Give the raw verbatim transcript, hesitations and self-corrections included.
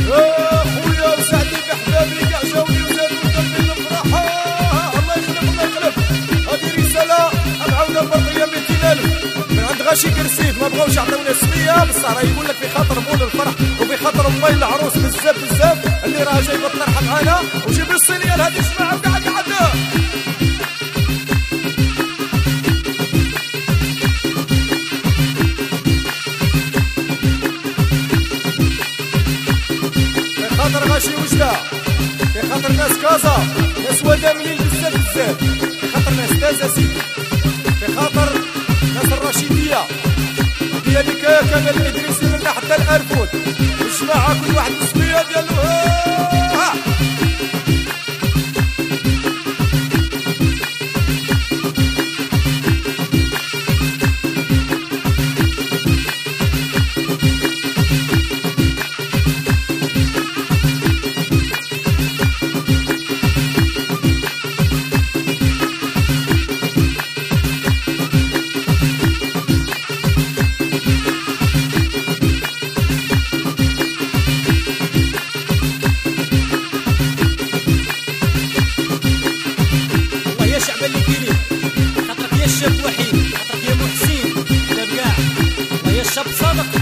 يا خويا وسعدي بحبابي كاع جاوني وزادوا قلبي الفرحة. الله يخلف الله يخلف. هذه رسالة معاونة البرقية مئتين ألف من عند غاشي كرسيف، ما بغاوش يعطيونا سمية بصح راه يقول لك في خاطر مول الفرح وفي خاطر امي العروس بزاف بزاف اللي راه جايبه الطرحة معانا. وجيب الصينية لهذه الجماعة وكاع قعدنا. خاطر غاشي وجدة، في خاطر ناس كازا، ناس وداملين بزاف بزاف، في خاطر ناس تازا سيدي، في خاطر ناس الرشيدية ديالك كمال الإدريسي من حتى الأرفود، الجماعة كل واحد بالسمية ديالو. ها شعب اللي كيلي خاطرك يا الشاب وحيد، خاطرك يا محسين لا بقاع، الله يا الشاب صادق